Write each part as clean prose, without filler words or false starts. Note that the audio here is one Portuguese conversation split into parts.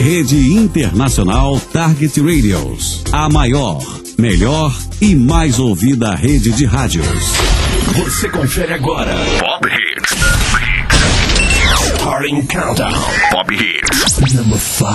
Rede Internacional Target Radios. A maior, melhor e mais ouvida rede de rádios. Você confere agora Pop Hits. Starting Countdown. Pop Hits. Number 5.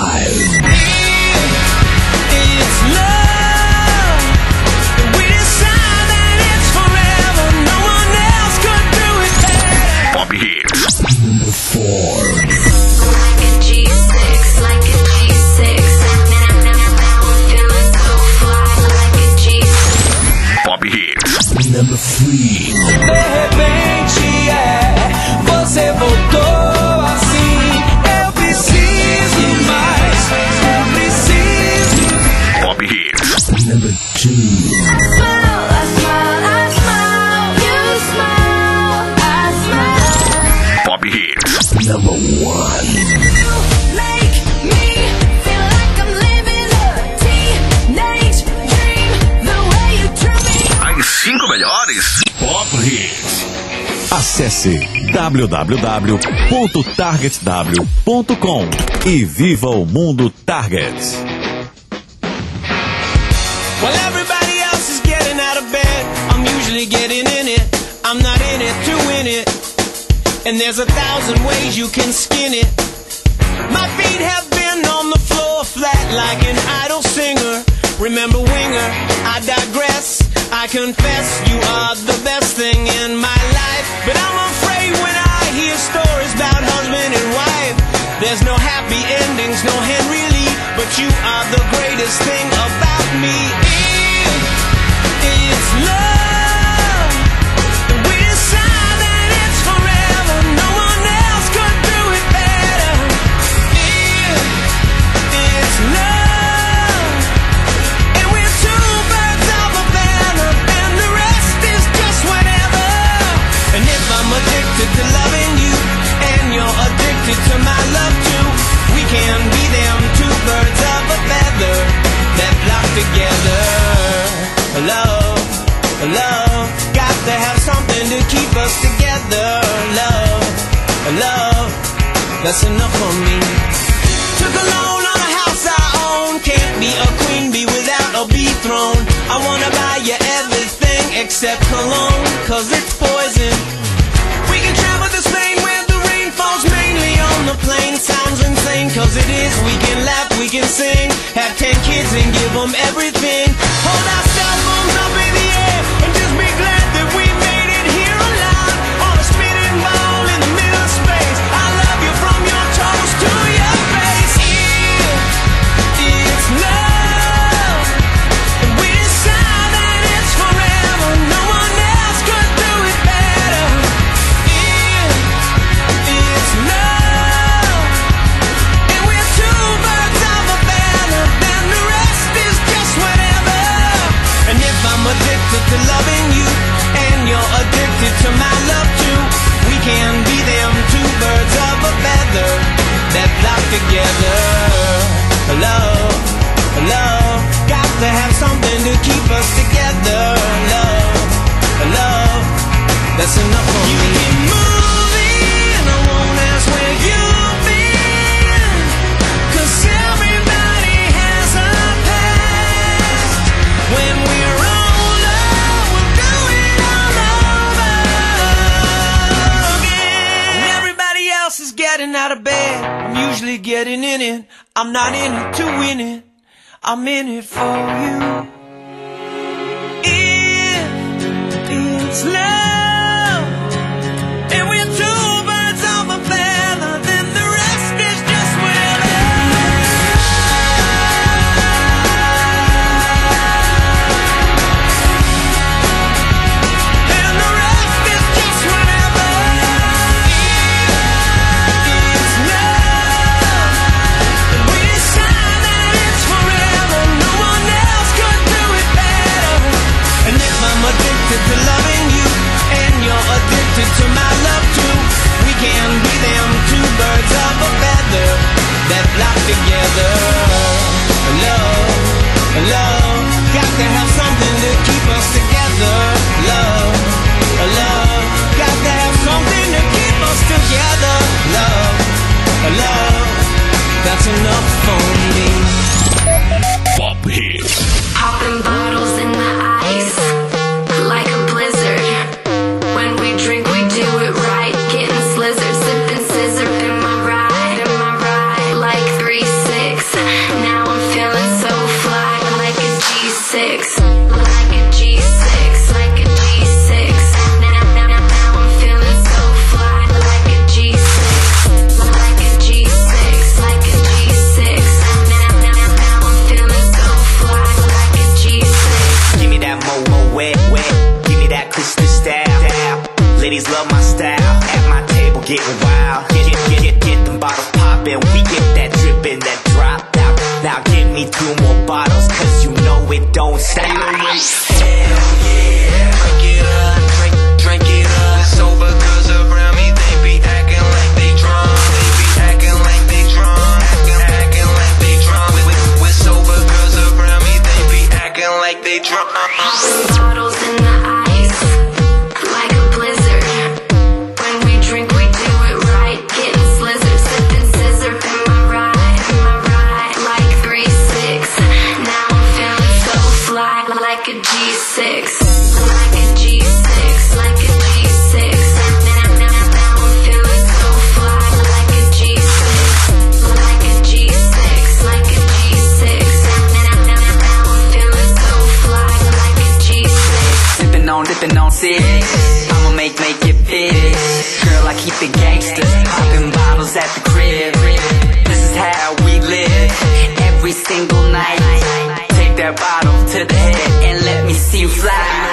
It's love. We decide that it's forever. No one else could do it better. Pop Hits. Number 4. Like a G6, like a G6. Now I'm feeling so fly, like a G6. Pop Hits. Number 3. De repente, você voltou assim. Eu preciso mais, eu preciso. Pop Hits. Number 2. I smile, I smile, I smile. You smile, I smile. Pop Hits. Number 1. You make me feel like I'm living a teenage dream. The way you treat me. As 5 melhores Pop Hits. Acesse www.targetw.com e viva o mundo Target. Well, everybody else is getting out of bed. I'm usually getting in it. I'm not in it to win it. And there's 1,000 ways you can skin it. My feet have been on the floor flat like an idle singer. Remember Winger, I digress. I confess you are the best thing in my life. But I'm afraid when I hear stories about husband and wife, there's no happy endings, no Henry Lee. But you are the greatest thing about me. It's love. We decide that it's forever. No one else could do it better. It's love. And we're two birds of a feather, and the rest is just whatever. And if I'm addicted to loving you, and you're addicted to my love too, we can be them two birds of a feather that flock together. Love, love, got to have something to keep us together. Love, love, that's enough for me. Took a loan on a house I own. Can't be a queen bee without a bee throne. I wanna buy you everything except cologne, cause it's poison. We can travel to Spain where the rain falls mainly on the plain. Sounds insane, cause it is. We can laugh, we can sing, have 10 kids and give them everything. Hold our cell phones up in the air and just be glad that we made it here alive. On a spinning ball in the middle of space. I love you from your toes to your face. It's love. And we decide that it's forever. No one else could do it better. It's love. And we're two birds of a feather, then the rest is just whatever. And if I'm addicted to loving you, and you're addicted to my love too, we can be them two birds of a feather that flock together. Love, love, got to have something to keep us together. Love, love, that's enough for me. You keep moving, I won't ask where you've been, 'cause everybody has a past. When we're older, we'll do it all over again. And everybody else is getting out of bed. I'm usually getting in it. I'm not in it to win it. I'm in it for you. It's love. And we're two birds of a feather, then the rest is just whatever. And the rest is just whatever. It's love. And we decide that it's forever. No one else could do it better. And if I'm addicted to loving you, and you're addicted to my love too, we can be them two birds of a feather that flock together. Love, love, got to have something to keep us together. Love, love, got to have something to keep us together. Love, love, that's enough for getting wild. Get them bottles poppin', we get that drippin', that drop. Now give me 2 more bottles, cause you know it don't stop. Hell yeah, drink it up, drink it up. Sober girls around me, they be acting like they drunk. They be acting like they drunk, acting like they drunk. With sober girls around me, they be acting like they drunk. Bottles in the ice, like a blizzard. When we drink, we do it right. Getting slizzard, sipping scissor in my ride, like 3-6. Now I'm feeling so fly, like a G6, like a G6, like a G6. Now I'm feeling so fly, like a G6, like a G6, like a G6. Now I'm feeling so fly, like a G6. Dipping on 6. I'ma make it big. Girl, I keep it gangster. Popping bottles at the crib. This is how we live. Every single night. Take that bottle to the head and let me see you fly.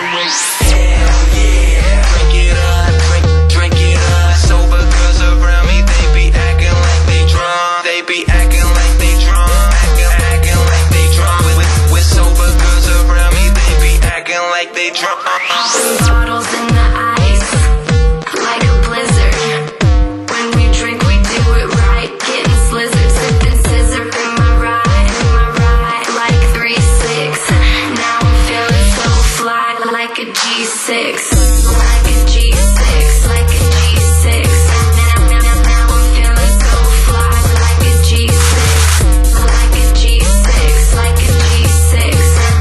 Hell yeah. Drink it up, drink it up. Sober girls around me, they be acting like they drunk. They be acting like they drunk. Acting like they drunk. With sober girls around me, they be acting like they drunk. Bottles in the ice, like a blizzard. When we drink, we do it right. Getting slizzard, sipping scissor in my ride, like 3-6. Now I'm feeling so fly, like a G6, like a G6, like a G6. Now I'm feeling so fly, like a G6, like a G6, like a G6.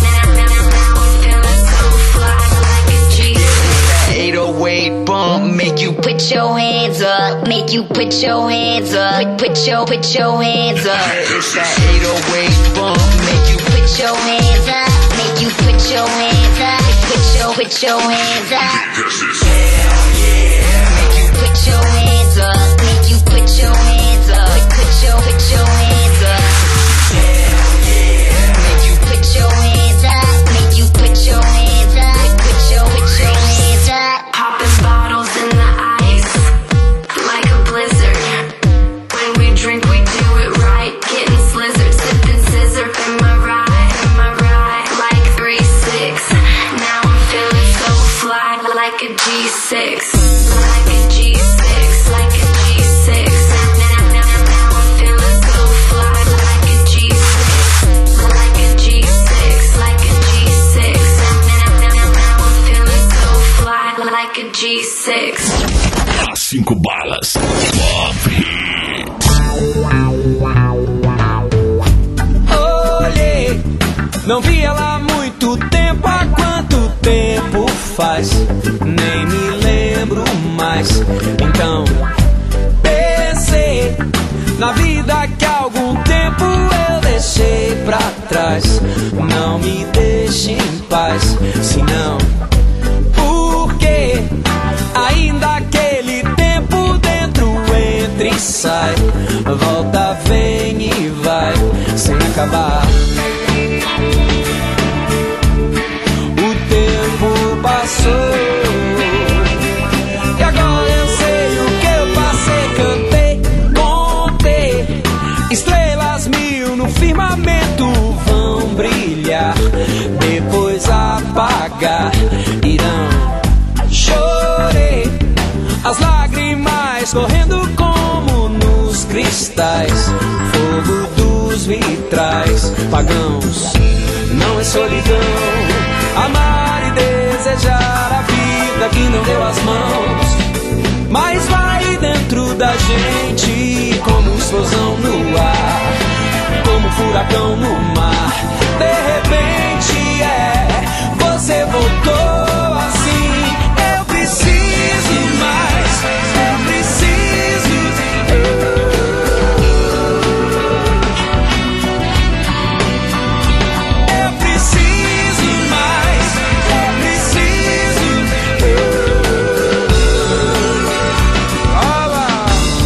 Now I'm feeling so fly, like a G6. 808 bump, make you Put your hands up, make you put your hands up, put your hands up. It's that 808 bump, make you Put your hands up, make you put your hands up, put your hands up. hell yeah. Make you put your hands up, make you put your hands up, put your hands up. Hell yeah. Make you put your hands up, make you put your hands up, put your hands up. Popping bottles in the ice, like a blizzard. When we drink, we do it right. Getting slizzard, sipping scissor in my ride, like 3-6. Now I'm feeling so fly, like a G6, like a G6, like a G6. Now I'm feeling so fly, like a G6, like a G6, like a G6. Now I'm feeling so fly, like a G6. As 5 balas. Pop Hit. Olhei, não vi ela há muito tempo. Há quanto tempo faz? Nem me lembro mais. Então pensei na vida que há algum tempo eu deixei pra trás. Não me deixe em paz, senão porque ainda aquele tempo dentro entra e sai, volta, vem e vai, sem acabar. O tempo passou e agora eu sei o que eu passei. Cantei, contei estrelas 1000 no firmamento, vão brilhar, depois apagar, irão. Chorei, as lágrimas correndo como nos cristais, fogo dos vitrais. Pagãos, não é solidão, amar e desejar a vida que não deu as mãos, mas vai dentro da gente como explosão no ar, como furacão no mar. De repente você voltou assim. Eu preciso mais, eu preciso. Eu preciso mais, eu preciso. Olá.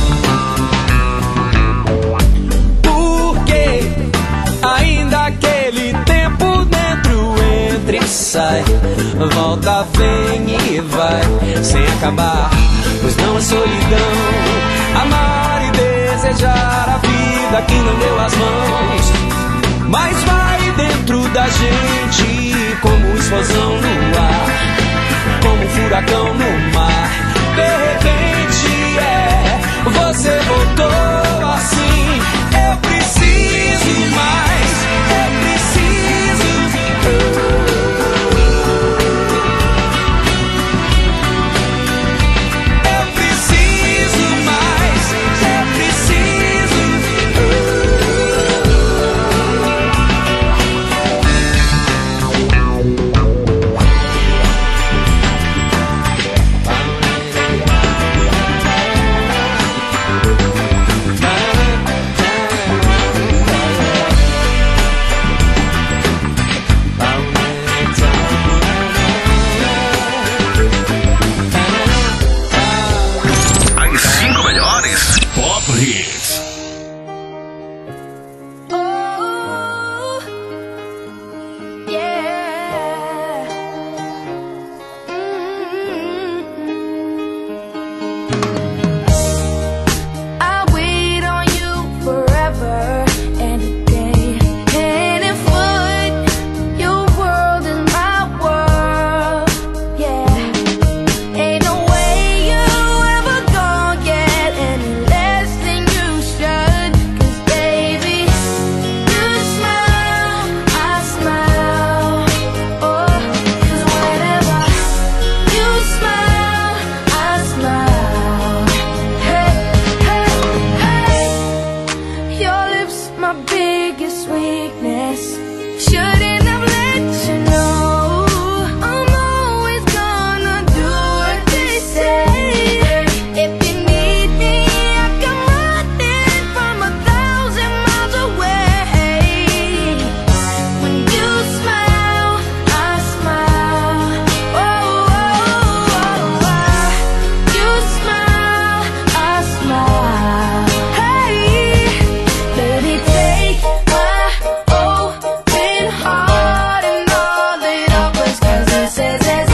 Porque ainda aquele tempo dentro entra e sai, volta, vem e vai, sem acabar, pois não é solidão, mas vai dentro da gente como explosão no ar, como um furacão no mar. De repente você voltou assim. Eu preciso mais, eu preciso. Eu preciso mais, eu preciso. As 5 melhores Pop Hits. Oh, yeah. I'll wait on you forever and a day, hand and foot. Your world is my world, yeah. Ain't no way you ever gonna get any less than you should. 'Cause baby, you smile, I smile. Oh, 'cause whenever you smile, I smile. Hey, hey, hey. Your lips, my biggest weakness. Shouldn't have let you know. I'm always gonna do what they say. If you need me, I come running from 1,000 miles away. When you smile, I smile. Oh, oh, oh, oh. You smile, I smile. Hey, baby, take my open heart and all it offers, 'cause it says there's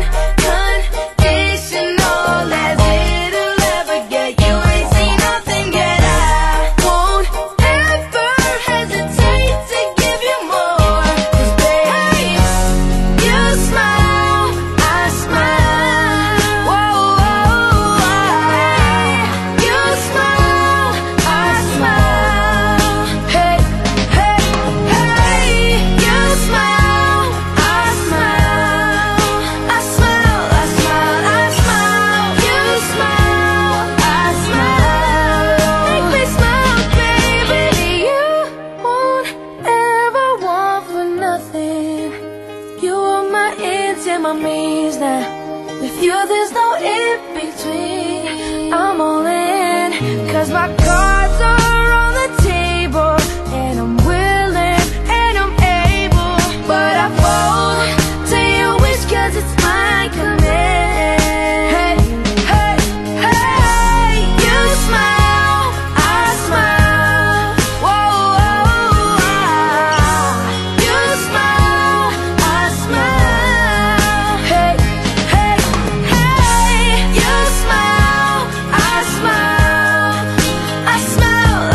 unconditional as it'll ever get. You ain't seen nothing yet. I won't ever hesitate to give you more. 'Cause baby, you smile, I smile. Whoa, whoa, you smile, I smile. Hey, hey, hey, you smile, I smile. I smile, I smile, I smile. You smile, I smile. Make me smile, baby. You won't ever want for nothing. You are my ends and my means now. With you there's no in between. I'm all in, 'cause my cards are on the table, and I'm willing and I'm able. But I fold to your wish, 'cause it's my command. Hey, hey, hey, you smile, I smile. Whoa, whoa, you smile, I smile. Hey, hey, hey, you smile, I smile. I smile,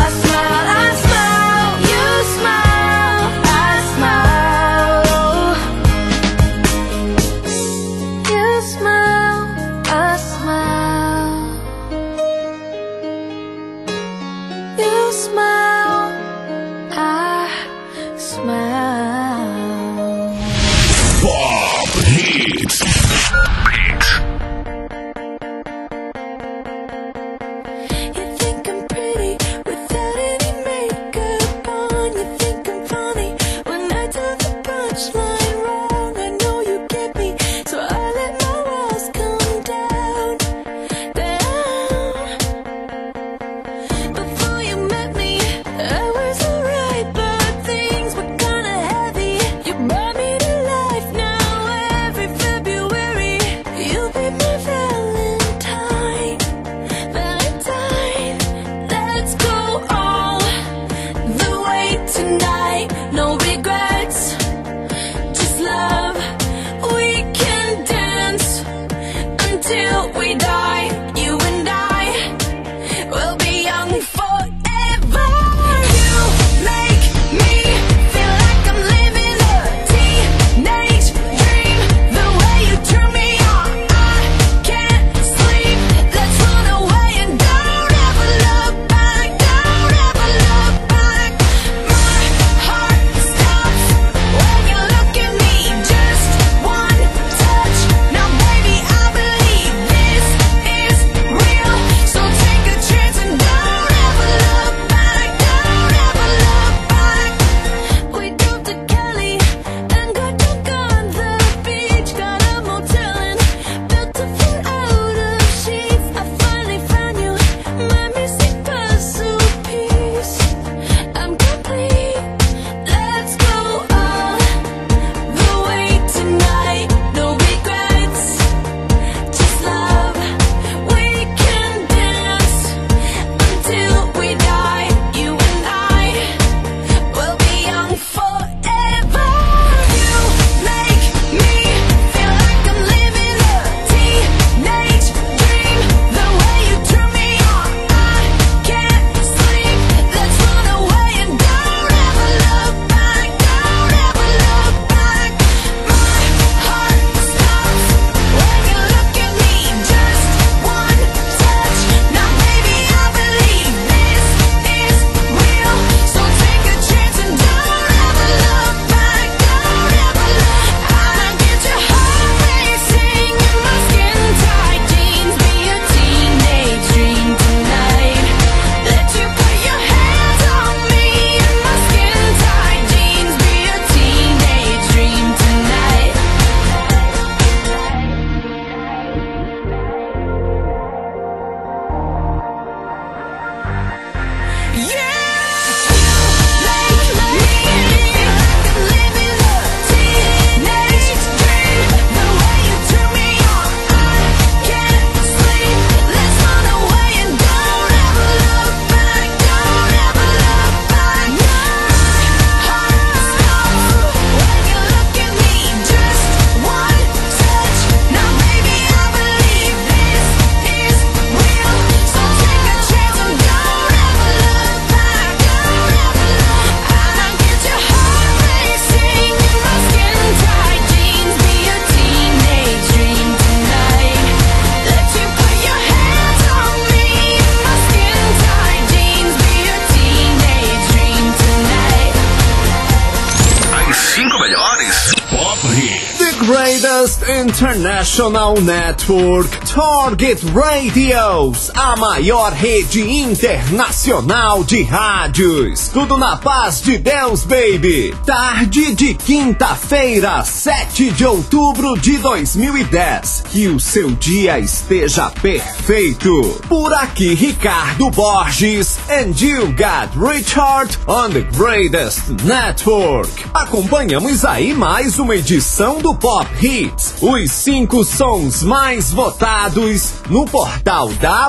Largest International Network, Target Radios, a maior rede internacional de rádios. Tudo na paz de Deus, baby. Tarde de quinta-feira, 7 de outubro de 2010. Que o seu dia esteja perfeito. Por aqui, Ricardo Borges, and you got Richard on the Greatest Network. Acompanhamos aí mais uma edição do Pop Hits, os 5 sons mais votados no portal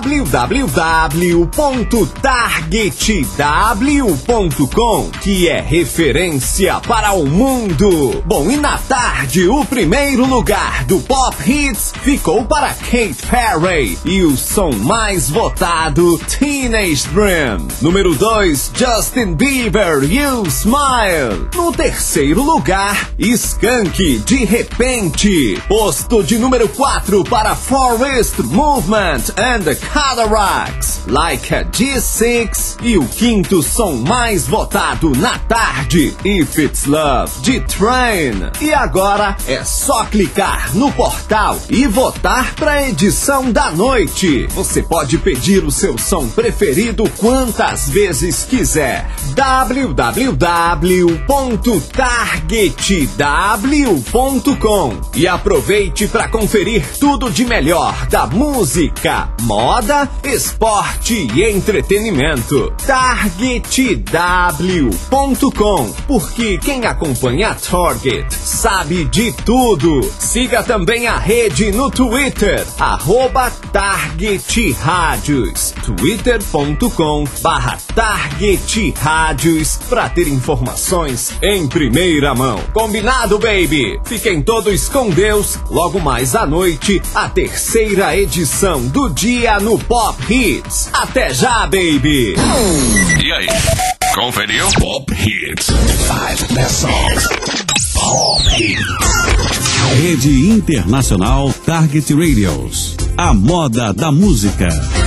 www.targetw.com, que é referência para o mundo. Bom, e na tarde, o primeiro lugar do Pop Hits ficou para Katy Perry e o som mais votado, Teenage Dream. Número 2, Justin Bieber, You Smile. No terceiro lugar, Skank, De Repente. Posto de número 4 para Forest Movement and the Cataracts, Like a G6. E o quinto som mais votado na tarde, If It's Love, de Train. E agora é só clicar no portal e votar para a edição da noite. Você pode pedir o seu som preferido quantas vezes quiser. www.targetw.com. E aproveite para conferir tudo de melhor da música, moda, esporte e entretenimento. Targetw.com, porque quem acompanha a Target sabe de tudo. Siga também a rede no Twitter, @TargetRádios, twitter.com/TargetRádios, para ter informações em primeira mão. Combinado, baby? Fiquem todos com Deus. Logo mais à noite, a terceira edição do dia no Pop Hits. Até já, baby! E aí, conferiu? Pop Hits. 5 best songs. Pop Hits. Rede Internacional Target Radios. A moda da música.